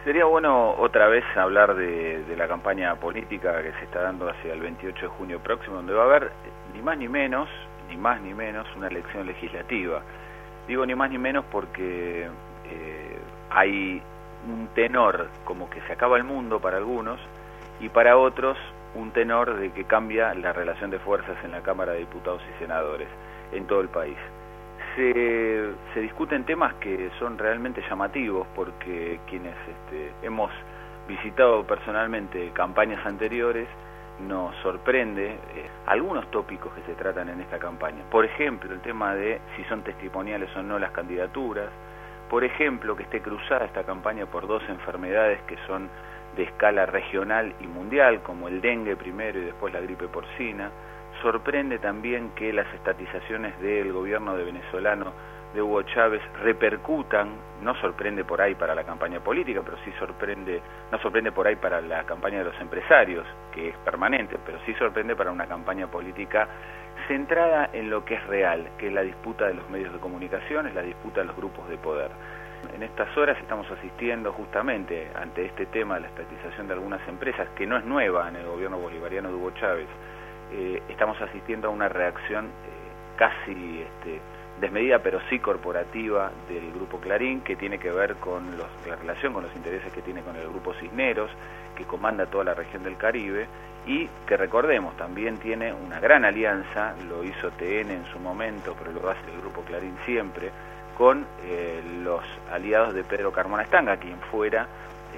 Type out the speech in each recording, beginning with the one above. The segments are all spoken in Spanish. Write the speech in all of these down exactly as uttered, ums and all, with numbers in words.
Sería bueno otra vez hablar de, de la campaña política que se está dando hacia el veintiocho de junio próximo, donde va a haber ni más ni menos, ni más ni menos, una elección legislativa. Digo ni más ni menos porque eh, hay un tenor como que se acaba el mundo para algunos y para otros un tenor de que cambia la relación de fuerzas en la Cámara de Diputados y Senadores en todo el país. Se, se discuten temas que son realmente llamativos porque quienes este, hemos visitado personalmente campañas anteriores nos sorprende eh, algunos tópicos que se tratan en esta campaña. Por ejemplo, el tema de si son testimoniales o no las candidaturas. Por ejemplo, que esté cruzada esta campaña por dos enfermedades que son de escala regional y mundial, como el dengue primero y después la gripe porcina. Sorprende también que las estatizaciones del gobierno de venezolano de Hugo Chávez repercutan, no sorprende por ahí para la campaña política, pero sí sorprende, no sorprende por ahí para la campaña de los empresarios, que es permanente, pero sí sorprende para una campaña política centrada en lo que es real, que es la disputa de los medios de comunicación, es la disputa de los grupos de poder. En estas horas estamos asistiendo justamente ante este tema de la estatización de algunas empresas, que no es nueva en el gobierno bolivariano de Hugo Chávez. Eh, estamos asistiendo a una reacción eh, casi este, desmedida, pero sí corporativa del Grupo Clarín, que tiene que ver con los, la relación con los intereses que tiene con el Grupo Cisneros, que comanda toda la región del Caribe, y que recordemos, también tiene una gran alianza, lo hizo T N en su momento, pero lo hace el Grupo Clarín siempre, con eh, los aliados de Pedro Carmona Estanga, quien fuera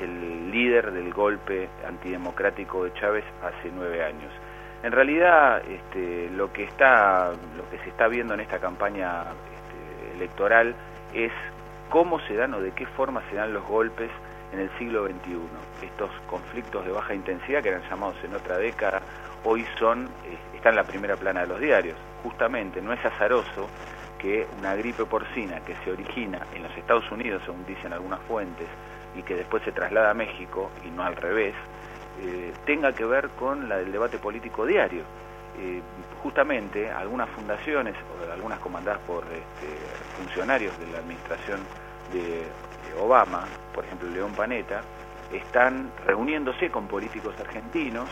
el líder del golpe antidemocrático de Chávez hace nueve años. En realidad, este, lo que está, lo que se está viendo en esta campaña este, electoral es cómo se dan o de qué forma se dan los golpes en el siglo veintiuno. Estos conflictos de baja intensidad que eran llamados en otra década, hoy son, eh, están en la primera plana de los diarios. Justamente, no es azaroso que una gripe porcina que se origina en los Estados Unidos, según dicen algunas fuentes, y que después se traslada a México, y no al revés, Eh, tenga que ver con la del debate político diario. Eh, justamente algunas fundaciones, o algunas comandadas por este, funcionarios de la administración de, de Obama, por ejemplo León Panetta, están reuniéndose con políticos argentinos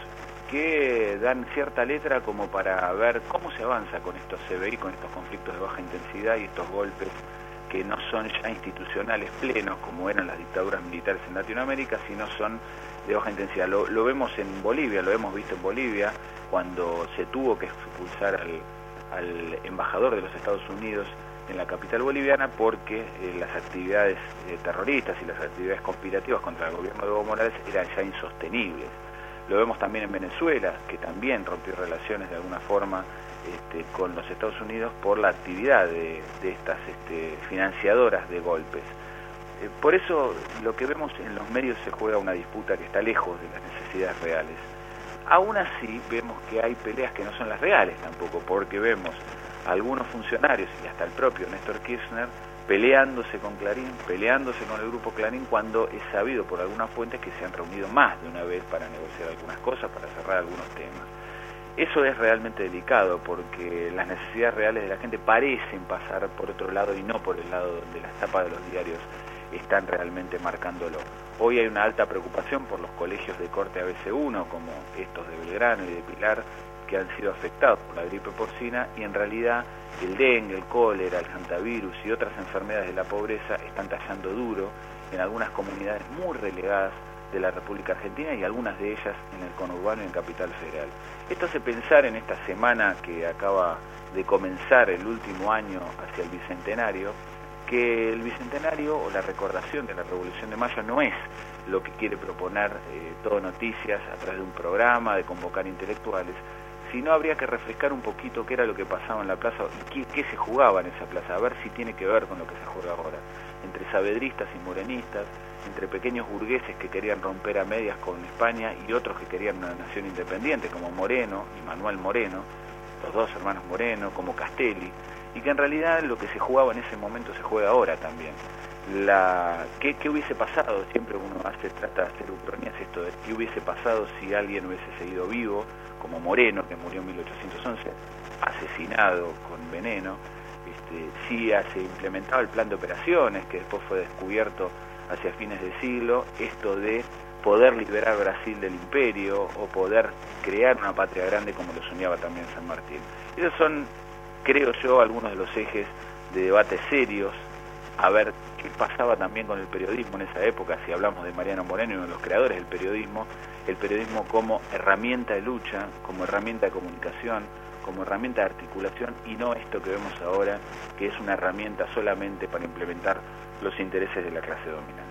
que dan cierta letra como para ver cómo se avanza con estos C B I, con estos conflictos de baja intensidad y estos golpes que no son ya institucionales plenos como eran las dictaduras militares en Latinoamérica, sino son de baja intensidad. Lo, lo vemos en Bolivia, lo hemos visto en Bolivia, cuando se tuvo que expulsar al, al embajador de los Estados Unidos en la capital boliviana porque eh, las actividades eh, terroristas y las actividades conspirativas contra el gobierno de Evo Morales eran ya insostenibles. Lo vemos también en Venezuela, que también rompió relaciones de alguna forma este, con los Estados Unidos por la actividad de, de estas este, financiadoras de golpes. Eh, por eso lo que vemos en los medios se juega una disputa que está lejos de las necesidades reales. Aún así vemos que hay peleas que no son las reales tampoco, porque vemos a algunos funcionarios y hasta el propio Néstor Kirchner peleándose con Clarín, peleándose con el Grupo Clarín, cuando es sabido por algunas fuentes que se han reunido más de una vez para negociar algunas cosas, para cerrar algunos temas. Eso es realmente delicado porque las necesidades reales de la gente parecen pasar por otro lado y no por el lado donde las tapas de los diarios están realmente marcándolo. Hoy hay una alta preocupación por los colegios de corte A B C uno, como estos de Belgrano y de Pilar, que han sido afectados por la gripe porcina, y en realidad el dengue, el cólera, el hantavirus y otras enfermedades de la pobreza están tallando duro en algunas comunidades muy relegadas de la República Argentina y algunas de ellas en el conurbano y en Capital Federal. Esto hace pensar en esta semana que acaba de comenzar el último año hacia el Bicentenario, que el Bicentenario o la recordación de la Revolución de Mayo no es lo que quiere proponer eh, Todo Noticias a través de un programa, de convocar intelectuales, sino habría que refrescar un poquito qué era lo que pasaba en la plaza y qué, qué se jugaba en esa plaza, a ver si tiene que ver con lo que se juega ahora, entre saavedristas y morenistas, entre pequeños burgueses que querían romper a medias con España y otros que querían una nación independiente, como Moreno y Manuel Moreno, los dos hermanos Moreno, como Castelli, y que en realidad lo que se jugaba en ese momento se juega ahora también. La, ¿qué, ¿Qué hubiese pasado? Siempre uno hace, trata de hacer ucronías esto de qué hubiese pasado si alguien hubiese seguido vivo, como Moreno, que murió en mil ochocientos once, asesinado con veneno, este, si se implementaba el plan de operaciones, que después fue descubierto hacia fines de siglo, esto de poder liberar Brasil del imperio o poder crear una patria grande como lo soñaba también San Martín. Esos son, creo yo, algunos de los ejes de debates serios, a ver qué pasaba también con el periodismo en esa época. Si hablamos de Mariano Moreno, uno de los creadores del periodismo, el periodismo como herramienta de lucha, como herramienta de comunicación, como herramienta de articulación, y no esto que vemos ahora, que es una herramienta solamente para implementar los intereses de la clase dominante.